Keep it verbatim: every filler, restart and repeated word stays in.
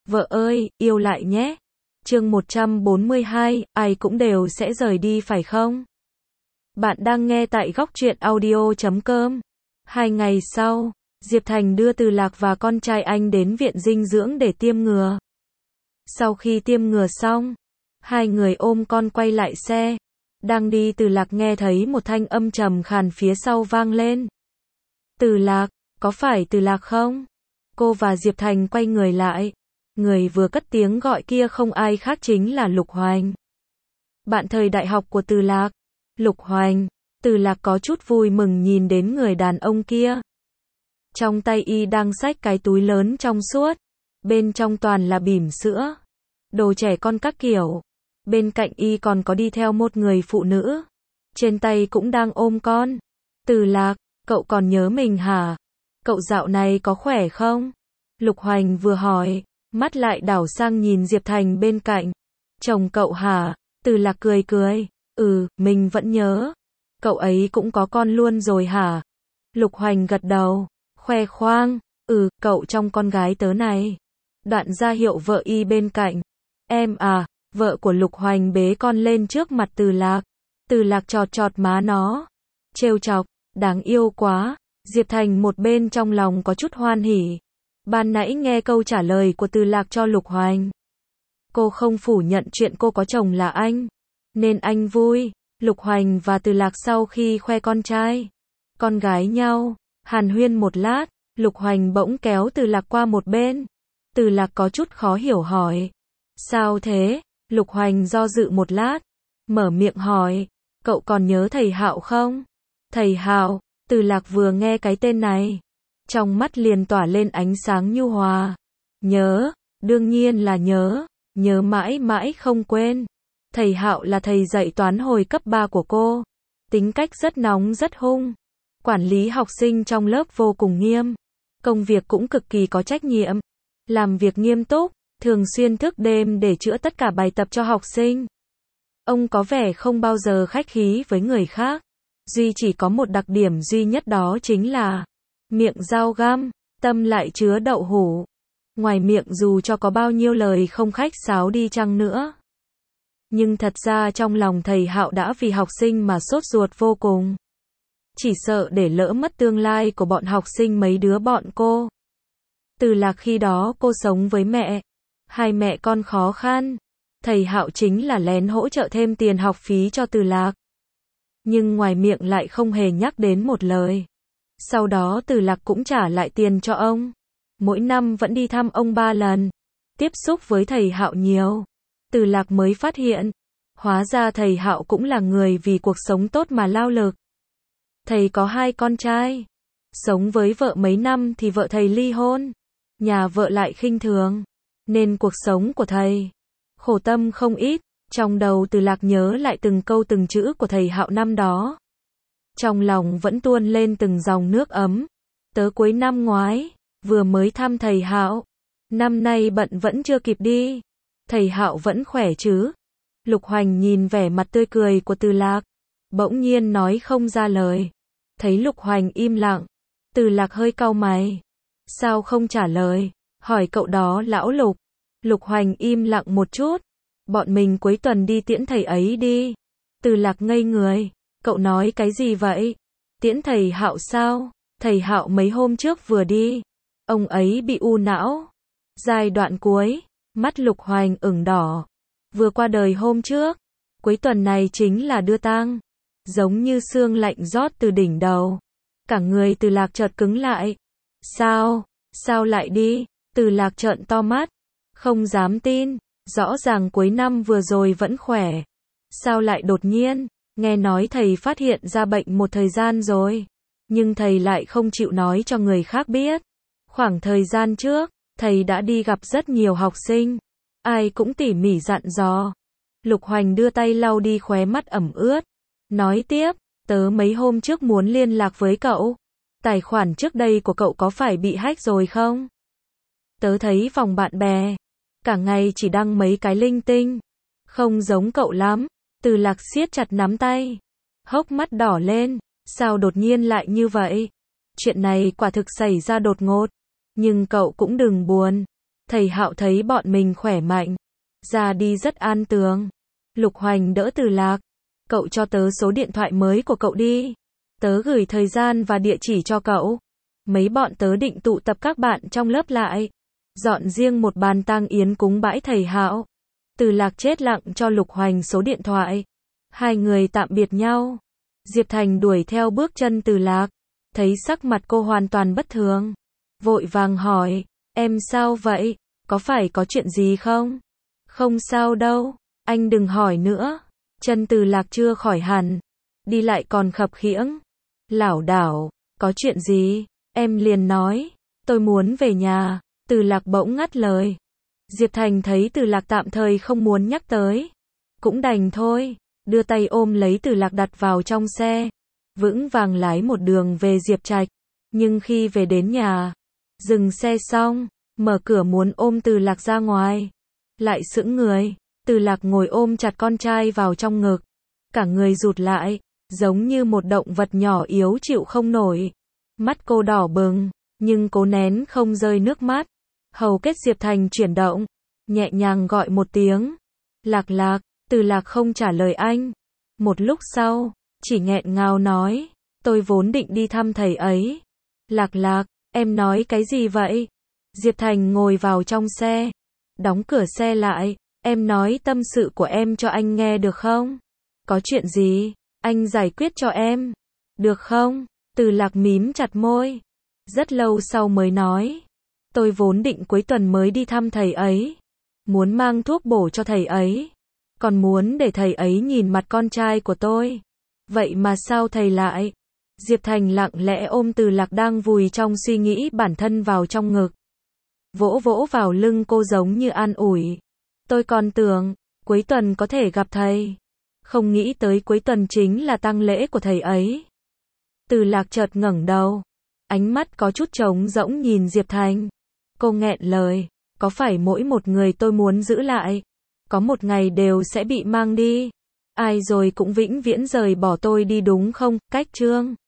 Vợ ơi, yêu lại nhé. Chương một trăm bốn mươi hai, ai cũng đều sẽ rời đi phải không? Bạn đang nghe tại góc truyện audio chấm com. Hai ngày sau, Diệp Thành đưa Từ Lạc và con trai anh đến viện dinh dưỡng để tiêm ngừa. Sau khi tiêm ngừa xong, hai người ôm con quay lại xe. Đang đi Từ Lạc nghe thấy một thanh âm trầm khàn phía sau vang lên. Từ Lạc, có phải Từ Lạc không? Cô và Diệp Thành quay người lại. Người vừa cất tiếng gọi kia không ai khác chính là Lục Hoành. Bạn thời đại học của Từ Lạc. Lục Hoành. Từ Lạc có chút vui mừng nhìn đến người đàn ông kia. Trong tay y đang xách cái túi lớn trong suốt. Bên trong toàn là bỉm sữa, đồ trẻ con các kiểu. Bên cạnh y còn có đi theo một người phụ nữ. Trên tay cũng đang ôm con. Từ Lạc, cậu còn nhớ mình hả? Cậu dạo này có khỏe không? Lục Hoành vừa hỏi, mắt lại đảo sang nhìn Diệp Thành bên cạnh. Chồng cậu hả? Từ Lạc cười cười. Ừ, mình vẫn nhớ. Cậu ấy cũng có con luôn rồi hả? Lục Hoành gật đầu, khoe khoang. Ừ, cậu trong con gái tớ này. Đoạn ra hiệu vợ y bên cạnh. Em à, vợ của Lục Hoành bế con lên trước mặt Từ Lạc. Từ Lạc chọt chọt má nó. Trêu chọc, đáng yêu quá. Diệp Thành một bên trong lòng có chút hoan hỉ. Ban nãy nghe câu trả lời của Từ Lạc cho Lục Hoành. Cô không phủ nhận chuyện cô có chồng là anh. Nên anh vui. Lục Hoành và Từ Lạc sau khi khoe con trai, con gái nhau, hàn huyên một lát, Lục Hoành bỗng kéo Từ Lạc qua một bên. Từ Lạc có chút khó hiểu hỏi. Sao thế? Lục Hoành do dự một lát, mở miệng hỏi. Cậu còn nhớ thầy Hạo không? Thầy Hạo. Từ Lạc vừa nghe cái tên này, trong mắt liền tỏa lên ánh sáng nhu hòa. Nhớ, đương nhiên là nhớ, nhớ mãi mãi không quên. Thầy Hạo là thầy dạy toán hồi cấp ba của cô. Tính cách rất nóng rất hung. Quản lý học sinh trong lớp vô cùng nghiêm. Công việc cũng cực kỳ có trách nhiệm. Làm việc nghiêm túc, thường xuyên thức đêm để chữa tất cả bài tập cho học sinh. Ông có vẻ không bao giờ khách khí với người khác. Duy chỉ có một đặc điểm duy nhất đó chính là miệng dao găm, tâm lại chứa đậu hũ. Ngoài miệng dù cho có bao nhiêu lời không khách sáo đi chăng nữa, nhưng thật ra trong lòng thầy Hạo đã vì học sinh mà sốt ruột vô cùng. Chỉ sợ để lỡ mất tương lai của bọn học sinh mấy đứa bọn cô. Từ Lạc khi đó cô sống với mẹ. Hai mẹ con khó khăn. Thầy Hạo chính là lén hỗ trợ thêm tiền học phí cho Từ Lạc. Nhưng ngoài miệng lại không hề nhắc đến một lời. Sau đó Từ Lạc cũng trả lại tiền cho ông. Mỗi năm vẫn đi thăm ông ba lần. Tiếp xúc với thầy Hạo nhiều. Từ Lạc mới phát hiện. Hóa ra thầy Hạo cũng là người vì cuộc sống tốt mà lao lực. Thầy có hai con trai. Sống với vợ mấy năm thì vợ thầy ly hôn. Nhà vợ lại khinh thường. Nên cuộc sống của thầy khổ tâm không ít. Trong đầu Từ Lạc nhớ lại từng câu từng chữ của thầy Hạo năm đó. Trong lòng vẫn tuôn lên từng dòng nước ấm. Tớ cuối năm ngoái, vừa mới thăm thầy Hạo. Năm nay bận vẫn chưa kịp đi. Thầy Hạo vẫn khỏe chứ? Lục Hoành nhìn vẻ mặt tươi cười của Từ Lạc. Bỗng nhiên nói không ra lời. Thấy Lục Hoành im lặng. Từ Lạc hơi cau mày. Sao không trả lời? Hỏi cậu đó lão Lục. Lục Hoành im lặng một chút. Bọn mình cuối tuần đi tiễn thầy ấy đi. Từ Lạc ngây người. Cậu nói cái gì vậy? Tiễn thầy Hạo sao? Thầy Hạo mấy hôm trước vừa đi. Ông ấy bị u não. Giai đoạn cuối. Mắt Lục Hoành ửng đỏ. Vừa qua đời hôm trước. Cuối tuần này chính là đưa tang. Giống như sương lạnh rót từ đỉnh đầu. Cả người Từ Lạc chợt cứng lại. Sao? Sao lại đi? Từ Lạc trợn to mắt. Không dám tin. Rõ ràng cuối năm vừa rồi vẫn khỏe. Sao lại đột nhiên? Nghe nói thầy phát hiện ra bệnh một thời gian rồi. Nhưng thầy lại không chịu nói cho người khác biết. Khoảng thời gian trước, thầy đã đi gặp rất nhiều học sinh. Ai cũng tỉ mỉ dặn dò. Lục Hoành đưa tay lau đi khóe mắt ẩm ướt. Nói tiếp, tớ mấy hôm trước muốn liên lạc với cậu. Tài khoản trước đây của cậu có phải bị hack rồi không? Tớ thấy vòng bạn bè cả ngày chỉ đăng mấy cái linh tinh. Không giống cậu lắm. Từ Lạc siết chặt nắm tay. Hốc mắt đỏ lên. Sao đột nhiên lại như vậy? Chuyện này quả thực xảy ra đột ngột. Nhưng cậu cũng đừng buồn. Thầy Hạo thấy bọn mình khỏe mạnh, ra đi rất an tường. Lục Hoành đỡ Từ Lạc. Cậu cho tớ số điện thoại mới của cậu đi. Tớ gửi thời gian và địa chỉ cho cậu. Mấy bọn tớ định tụ tập các bạn trong lớp lại. Dọn riêng một bàn tang yến cúng bãi thầy Hạo. Từ Lạc chết lặng cho Lục Hoành số điện thoại. Hai người tạm biệt nhau. Diệp Thành đuổi theo bước chân Từ Lạc. Thấy sắc mặt cô hoàn toàn bất thường. Vội vàng hỏi, em sao vậy? Có phải có chuyện gì không? Không sao đâu, anh đừng hỏi nữa. Chân Từ Lạc chưa khỏi hẳn. Đi lại còn khập khiễng. Lảo đảo, có chuyện gì? Em liền nói, tôi muốn về nhà. Từ Lạc bỗng ngắt lời. Diệp Thành thấy Từ Lạc tạm thời không muốn nhắc tới. Cũng đành thôi, đưa tay ôm lấy Từ Lạc đặt vào trong xe. Vững vàng lái một đường về Diệp Trạch. Nhưng khi về đến nhà, dừng xe xong, mở cửa muốn ôm Từ Lạc ra ngoài. Lại sững người, Từ Lạc ngồi ôm chặt con trai vào trong ngực. Cả người rụt lại, giống như một động vật nhỏ yếu chịu không nổi. Mắt cô đỏ bừng, nhưng cố nén không rơi nước mắt. Hầu kết Diệp Thành chuyển động, nhẹ nhàng gọi một tiếng. Lạc Lạc, Từ Lạc không trả lời anh. Một lúc sau, chỉ nghẹn ngào nói, tôi vốn định đi thăm thầy ấy. Lạc Lạc, em nói cái gì vậy? Diệp Thành ngồi vào trong xe, đóng cửa xe lại. Em nói tâm sự của em cho anh nghe được không? Có chuyện gì, anh giải quyết cho em. Được không? Từ Lạc mím chặt môi. Rất lâu sau mới nói. Tôi vốn định cuối tuần mới đi thăm thầy ấy. Muốn mang thuốc bổ cho thầy ấy. Còn muốn để thầy ấy nhìn mặt con trai của tôi. Vậy mà sao thầy lại? Diệp Thành lặng lẽ ôm Từ Lạc đang vùi trong suy nghĩ bản thân vào trong ngực. Vỗ vỗ vào lưng cô giống như an ủi. Tôi còn tưởng, cuối tuần có thể gặp thầy. Không nghĩ tới cuối tuần chính là tang lễ của thầy ấy. Từ Lạc chợt ngẩng đầu. Ánh mắt có chút trống rỗng nhìn Diệp Thành. Cô nghẹn lời. Có phải mỗi một người tôi muốn giữ lại, có một ngày đều sẽ bị mang đi? Ai rồi cũng vĩnh viễn rời bỏ tôi đi đúng không? Cách chương